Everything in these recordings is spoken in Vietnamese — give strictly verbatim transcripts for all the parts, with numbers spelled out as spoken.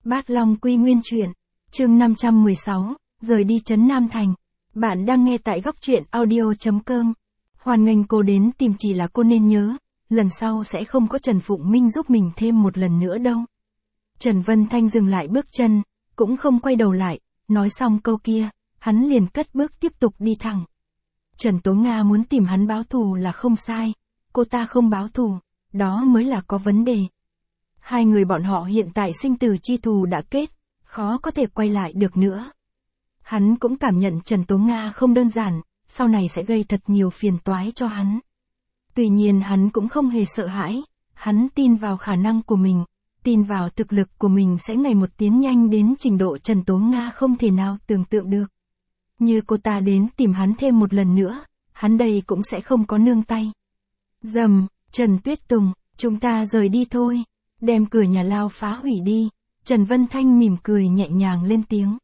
Bát Long Quy Nguyên Truyện, chương năm trăm mười sáu, rời đi trấn Nam Thành. Bạn đang nghe tại góc truyện audio chấm com. Hoan nghênh cô đến tìm, chỉ là cô nên nhớ, lần sau sẽ không có Trần Phụng Minh giúp mình thêm một lần nữa đâu. Trần Vân Thanh dừng lại bước chân, cũng không quay đầu lại, nói xong câu kia, hắn liền cất bước tiếp tục đi thẳng. Trần Tố Nga muốn tìm hắn báo thù là không sai, cô ta không báo thù, đó mới là có vấn đề. Hai người bọn họ hiện tại sinh tử chi thù đã kết, khó có thể quay lại được nữa. Hắn cũng cảm nhận Trần Tố Nga không đơn giản, sau này sẽ gây thật nhiều phiền toái cho hắn. Tuy nhiên hắn cũng không hề sợ hãi, hắn tin vào khả năng của mình, tin vào thực lực của mình sẽ ngày một tiến nhanh đến trình độ Trần Tố Nga không thể nào tưởng tượng được. Như cô ta đến tìm hắn thêm một lần nữa, hắn đây cũng sẽ không có nương tay. Dầm, Trần Tuyết Tùng, chúng ta rời đi thôi. Đem cửa nhà lao phá hủy đi. Trần Vân Thanh mỉm cười nhẹ nhàng lên tiếng.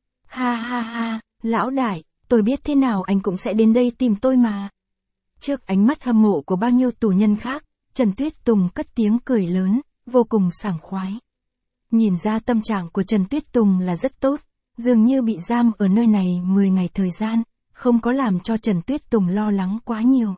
Ha ha ha, lão đại, tôi biết thế nào anh cũng sẽ đến đây tìm tôi mà. Trước ánh mắt hâm mộ của bao nhiêu tù nhân khác, Trần Tuyết Tùng cất tiếng cười lớn, vô cùng sảng khoái. Nhìn ra tâm trạng của Trần Tuyết Tùng là rất tốt, dường như bị giam ở nơi này mười ngày thời gian, không có làm cho Trần Tuyết Tùng lo lắng quá nhiều.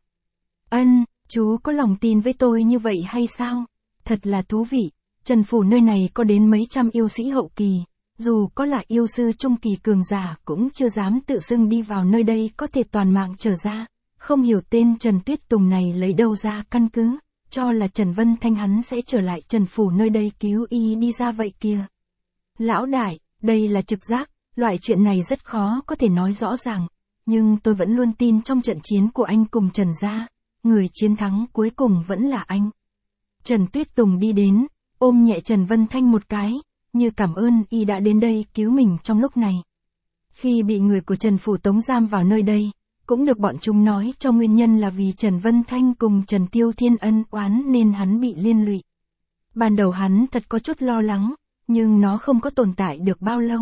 Ân, chú có lòng tin với tôi như vậy hay sao? Thật là thú vị, Trần Phủ nơi này có đến mấy trăm yêu sĩ hậu kỳ, dù có là yêu sư trung kỳ cường giả cũng chưa dám tự xưng đi vào nơi đây có thể toàn mạng trở ra, không hiểu tên Trần Tuyết Tùng này lấy đâu ra căn cứ, cho là Trần Vân Thanh hắn sẽ trở lại Trần Phủ nơi đây cứu y đi ra vậy kìa. Lão đại, đây là trực giác, loại chuyện này rất khó có thể nói rõ ràng, nhưng tôi vẫn luôn tin trong trận chiến của anh cùng Trần gia, người chiến thắng cuối cùng vẫn là anh. Trần Tuyết Tùng đi đến, ôm nhẹ Trần Vân Thanh một cái, như cảm ơn y đã đến đây cứu mình trong lúc này. Khi bị người của Trần Phủ tống giam vào nơi đây, cũng được bọn chúng nói cho nguyên nhân là vì Trần Vân Thanh cùng Trần Tiêu Thiên ân oán nên hắn bị liên lụy. Ban đầu hắn thật có chút lo lắng, nhưng nó không có tồn tại được bao lâu.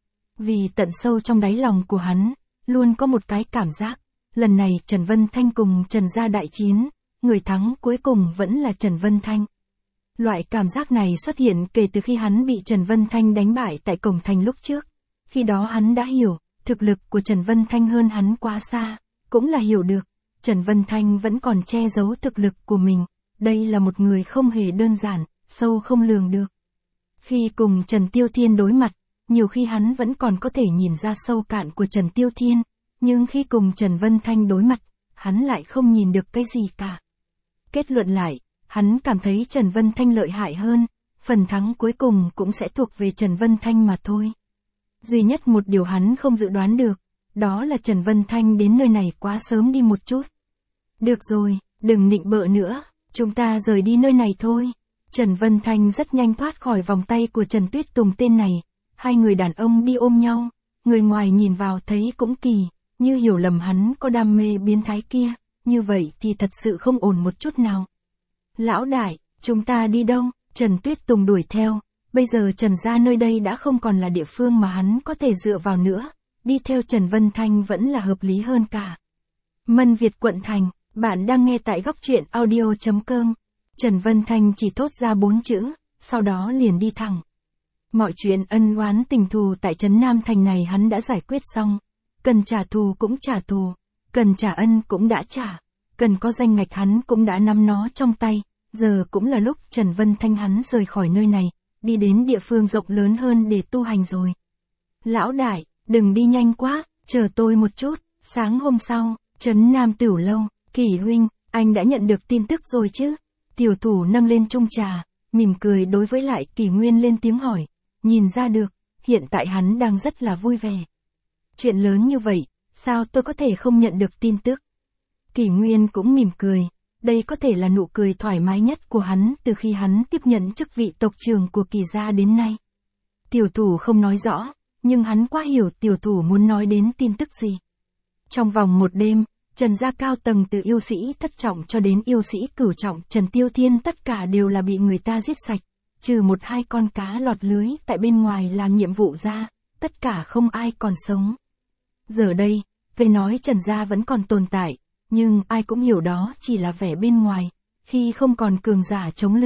Vì tận sâu trong đáy lòng của hắn, luôn có một cái cảm giác, lần này Trần Vân Thanh cùng Trần gia đại chiến, người thắng cuối cùng vẫn là Trần Vân Thanh. Loại cảm giác này xuất hiện kể từ khi hắn bị Trần Vân Thanh đánh bại tại cổng thành lúc trước. Khi đó hắn đã hiểu, thực lực của Trần Vân Thanh hơn hắn quá xa, cũng là hiểu được, Trần Vân Thanh vẫn còn che giấu thực lực của mình, đây là một người không hề đơn giản, sâu không lường được. Khi cùng Trần Tiêu Thiên đối mặt, nhiều khi hắn vẫn còn có thể nhìn ra sâu cạn của Trần Tiêu Thiên, nhưng khi cùng Trần Vân Thanh đối mặt, hắn lại không nhìn được cái gì cả. Kết luận lại, hắn cảm thấy Trần Vân Thanh lợi hại hơn, phần thắng cuối cùng cũng sẽ thuộc về Trần Vân Thanh mà thôi. Duy nhất một điều hắn không dự đoán được, đó là Trần Vân Thanh đến nơi này quá sớm đi một chút. Được rồi, đừng nịnh bợ nữa, chúng ta rời đi nơi này thôi. Trần Vân Thanh rất nhanh thoát khỏi vòng tay của Trần Tuyết Tùng tên này, hai người đàn ông đi ôm nhau, người ngoài nhìn vào thấy cũng kỳ, như hiểu lầm hắn có đam mê biến thái kia. Như vậy thì thật sự không ổn một chút nào. Lão đại, chúng ta đi đâu? Trần Tuyết Tùng đuổi theo, bây giờ Trần gia nơi đây đã không còn là địa phương mà hắn có thể dựa vào nữa, đi theo Trần Vân Thanh vẫn là hợp lý hơn cả. Mân Việt quận thành, bạn đang nghe tại góc truyện audio chấm com. Trần Vân Thanh chỉ thốt ra bốn chữ, sau đó liền đi thẳng. Mọi chuyện ân oán tình thù tại trấn Nam Thành này hắn đã giải quyết xong, cần trả thù cũng trả thù. Cần trả ân cũng đã trả, cần có danh ngạch hắn cũng đã nắm nó trong tay, giờ cũng là lúc Trần Vân Thanh hắn rời khỏi nơi này, đi đến địa phương rộng lớn hơn để tu hành rồi. Lão đại, đừng đi nhanh quá, chờ tôi một chút. Sáng hôm sau, trấn Nam Tửu Lâu, Kỷ huynh, anh đã nhận được tin tức rồi chứ? Tiểu thủ nâng lên chung trà, mỉm cười đối với lại Kỷ Nguyên lên tiếng hỏi, nhìn ra được, hiện tại hắn đang rất là vui vẻ. Chuyện lớn như vậy, sao tôi có thể không nhận được tin tức? Kỷ Nguyên cũng mỉm cười, đây có thể là nụ cười thoải mái nhất của hắn từ khi hắn tiếp nhận chức vị tộc trưởng của Kỷ gia đến nay. Tiểu thủ không nói rõ, nhưng hắn quá hiểu tiểu thủ muốn nói đến tin tức gì. Trong vòng một đêm, Trần gia cao tầng từ yêu sĩ thất trọng cho đến yêu sĩ cửu trọng Trần Tiêu Thiên tất cả đều là bị người ta giết sạch, trừ một hai con cá lọt lưới tại bên ngoài làm nhiệm vụ ra, tất cả không ai còn sống. Giờ đây, về nói Trần gia vẫn còn tồn tại, nhưng ai cũng hiểu đó chỉ là vẻ bên ngoài, khi không còn cường giả chống lưng,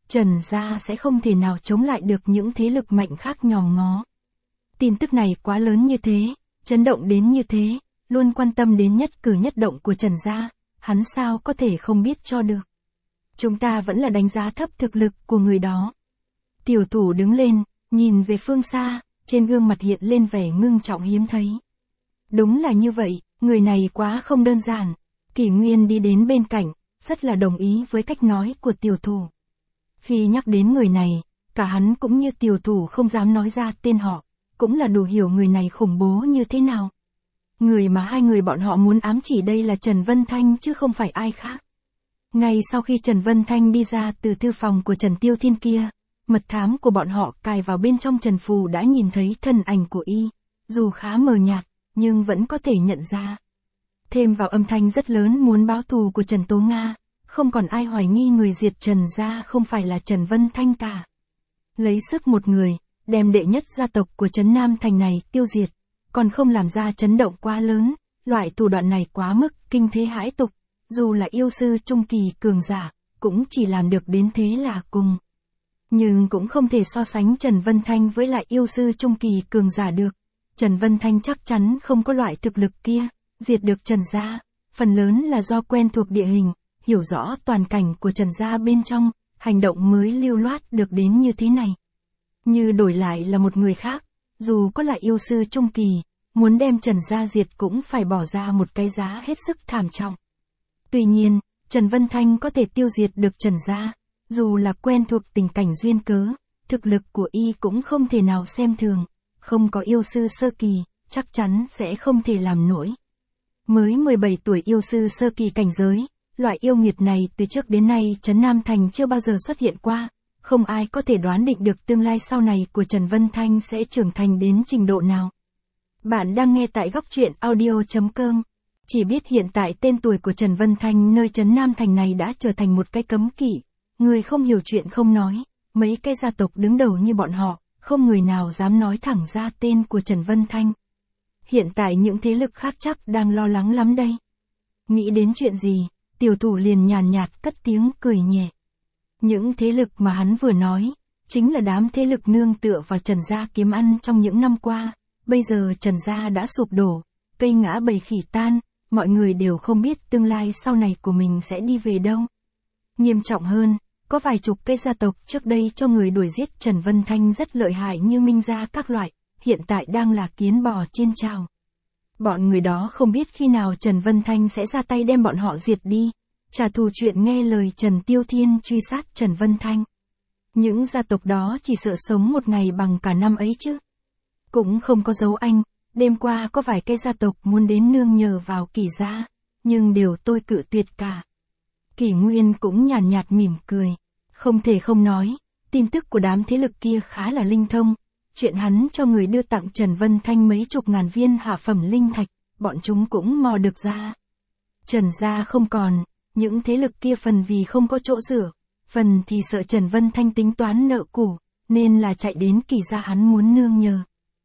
Trần gia sẽ không thể nào chống lại được những thế lực mạnh khác nhòm ngó. Tin tức này quá lớn như thế, chấn động đến như thế, luôn quan tâm đến nhất cử nhất động của Trần gia, hắn sao có thể không biết cho được. Chúng ta vẫn là đánh giá thấp thực lực của người đó. Tiểu thủ đứng lên, nhìn về phương xa, trên gương mặt hiện lên vẻ ngưng trọng hiếm thấy. Đúng là như vậy, người này quá không đơn giản. Kỷ Nguyên đi đến bên cạnh, rất là đồng ý với cách nói của tiểu thủ. Khi nhắc đến người này, cả hắn cũng như tiểu thủ không dám nói ra tên họ, cũng là đủ hiểu người này khủng bố như thế nào. Người mà hai người bọn họ muốn ám chỉ đây là Trần Vân Thanh chứ không phải ai khác. Ngay sau khi Trần Vân Thanh đi ra từ thư phòng của Trần Tiêu Thiên kia, mật thám của bọn họ cài vào bên trong Trần Phù đã nhìn thấy thân ảnh của y, dù khá mờ nhạt, nhưng vẫn có thể nhận ra. Thêm vào âm thanh rất lớn muốn báo thù của Trần Tố Nga, không còn ai hoài nghi người diệt Trần gia không phải là Trần Vân Thanh cả. Lấy sức một người, đem đệ nhất gia tộc của Trấn Nam Thành này tiêu diệt, còn không làm ra chấn động quá lớn, loại thủ đoạn này quá mức kinh thế hãi tục, dù là yêu sư trung kỳ cường giả, cũng chỉ làm được đến thế là cùng. Nhưng cũng không thể so sánh Trần Vân Thanh với lại yêu sư trung kỳ cường giả được. Trần Vân Thanh chắc chắn không có loại thực lực kia, diệt được Trần gia, phần lớn là do quen thuộc địa hình, hiểu rõ toàn cảnh của Trần gia bên trong, hành động mới lưu loát được đến như thế này. Như đổi lại là một người khác, dù có là yêu sư trung kỳ, muốn đem Trần gia diệt cũng phải bỏ ra một cái giá hết sức thảm trọng. Tuy nhiên, Trần Vân Thanh có thể tiêu diệt được Trần gia, dù là quen thuộc tình cảnh duyên cớ, thực lực của y cũng không thể nào xem thường, không có yêu sư sơ kỳ, chắc chắn sẽ không thể làm nổi. Mới mười bảy tuổi yêu sư sơ kỳ cảnh giới, loại yêu nghiệt này từ trước đến nay Trấn Nam Thành chưa bao giờ xuất hiện qua, không ai có thể đoán định được tương lai sau này của Trần Vân Thanh sẽ trưởng thành đến trình độ nào. Bạn đang nghe tại góc truyện audio chấm com. Chỉ biết hiện tại tên tuổi của Trần Vân Thanh nơi Trấn Nam Thành này đã trở thành một cái cấm kỵ, người không hiểu chuyện không nói, mấy cái gia tộc đứng đầu như bọn họ, không người nào dám nói thẳng ra tên của Trần Vân Thanh. Hiện tại những thế lực khác chắc đang lo lắng lắm đây. Nghĩ đến chuyện gì, tiểu thủ liền nhàn nhạt cất tiếng cười nhẹ. Những thế lực mà hắn vừa nói, chính là đám thế lực nương tựa vào Trần gia kiếm ăn trong những năm qua, bây giờ Trần gia đã sụp đổ, cây ngã bầy khỉ tan, mọi người đều không biết tương lai sau này của mình sẽ đi về đâu. Nghiêm trọng hơn, có vài chục cây gia tộc trước đây cho người đuổi giết Trần Vân Thanh rất lợi hại như Minh gia các loại, hiện tại đang là kiến bò trên chảo. Bọn người đó không biết khi nào Trần Vân Thanh sẽ ra tay đem bọn họ diệt đi, trả thù chuyện nghe lời Trần Tiêu Thiên truy sát Trần Vân Thanh. Những gia tộc đó chỉ sợ sống một ngày bằng cả năm ấy chứ. Cũng không có dấu anh, đêm qua có vài cây gia tộc muốn đến nương nhờ vào Kỷ gia, nhưng đều tôi cự tuyệt cả. Kỷ Nguyên cũng nhàn nhạt mỉm cười, không thể không nói, tin tức của đám thế lực kia khá là linh thông, chuyện hắn cho người đưa tặng Trần Vân Thanh mấy chục ngàn viên hạ phẩm linh thạch, bọn chúng cũng mò được ra. Trần gia không còn, những thế lực kia phần vì không có chỗ rửa, phần thì sợ Trần Vân Thanh tính toán nợ cũ, nên là chạy đến Kỷ gia hắn muốn nương nhờ.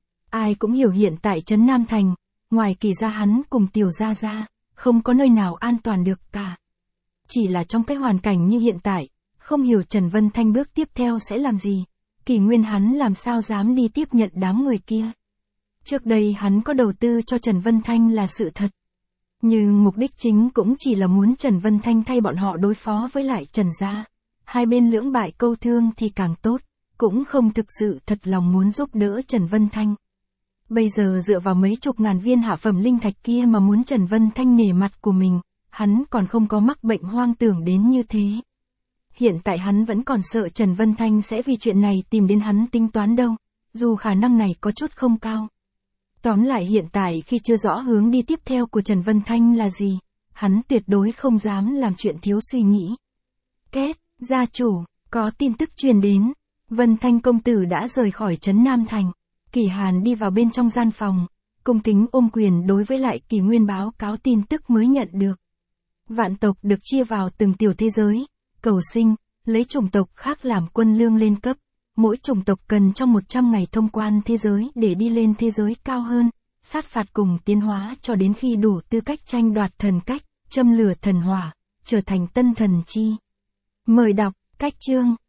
Ai cũng hiểu hiện tại Trấn Nam Thành, ngoài Kỷ gia hắn cùng Tiểu gia gia, không có nơi nào an toàn được cả. Chỉ là trong cái hoàn cảnh như hiện tại, không hiểu Trần Vân Thanh bước tiếp theo sẽ làm gì, Kỷ Nguyên hắn làm sao dám đi tiếp nhận đám người kia. Trước đây hắn có đầu tư cho Trần Vân Thanh là sự thật. Nhưng mục đích chính cũng chỉ là muốn Trần Vân Thanh thay bọn họ đối phó với lại Trần gia. Hai bên lưỡng bại câu thương thì càng tốt, cũng không thực sự thật lòng muốn giúp đỡ Trần Vân Thanh. Bây giờ dựa vào mấy chục ngàn viên hạ phẩm linh thạch kia mà muốn Trần Vân Thanh nể mặt của mình, hắn còn không có mắc bệnh hoang tưởng đến như thế. Hiện tại hắn vẫn còn sợ Trần Vân Thanh sẽ vì chuyện này tìm đến hắn tính toán đâu, dù khả năng này có chút không cao. Tóm lại hiện tại khi chưa rõ hướng đi tiếp theo của Trần Vân Thanh là gì, hắn tuyệt đối không dám làm chuyện thiếu suy nghĩ. Két, gia chủ, có tin tức truyền đến, Vân Thanh công tử đã rời khỏi Trấn Nam Thành. Kỷ Hàn đi vào bên trong gian phòng, cung kính ôm quyền đối với lại Kỷ Nguyên báo cáo tin tức mới nhận được. Vạn tộc được chia vào từng tiểu thế giới, cầu sinh, lấy chủng tộc khác làm quân lương lên cấp. Mỗi chủng tộc cần trong một trăm ngày thông quan thế giới để đi lên thế giới cao hơn, sát phạt cùng tiến hóa cho đến khi đủ tư cách tranh đoạt thần cách, châm lửa thần hỏa, trở thành tân thần chi. Mời đọc, cách chương.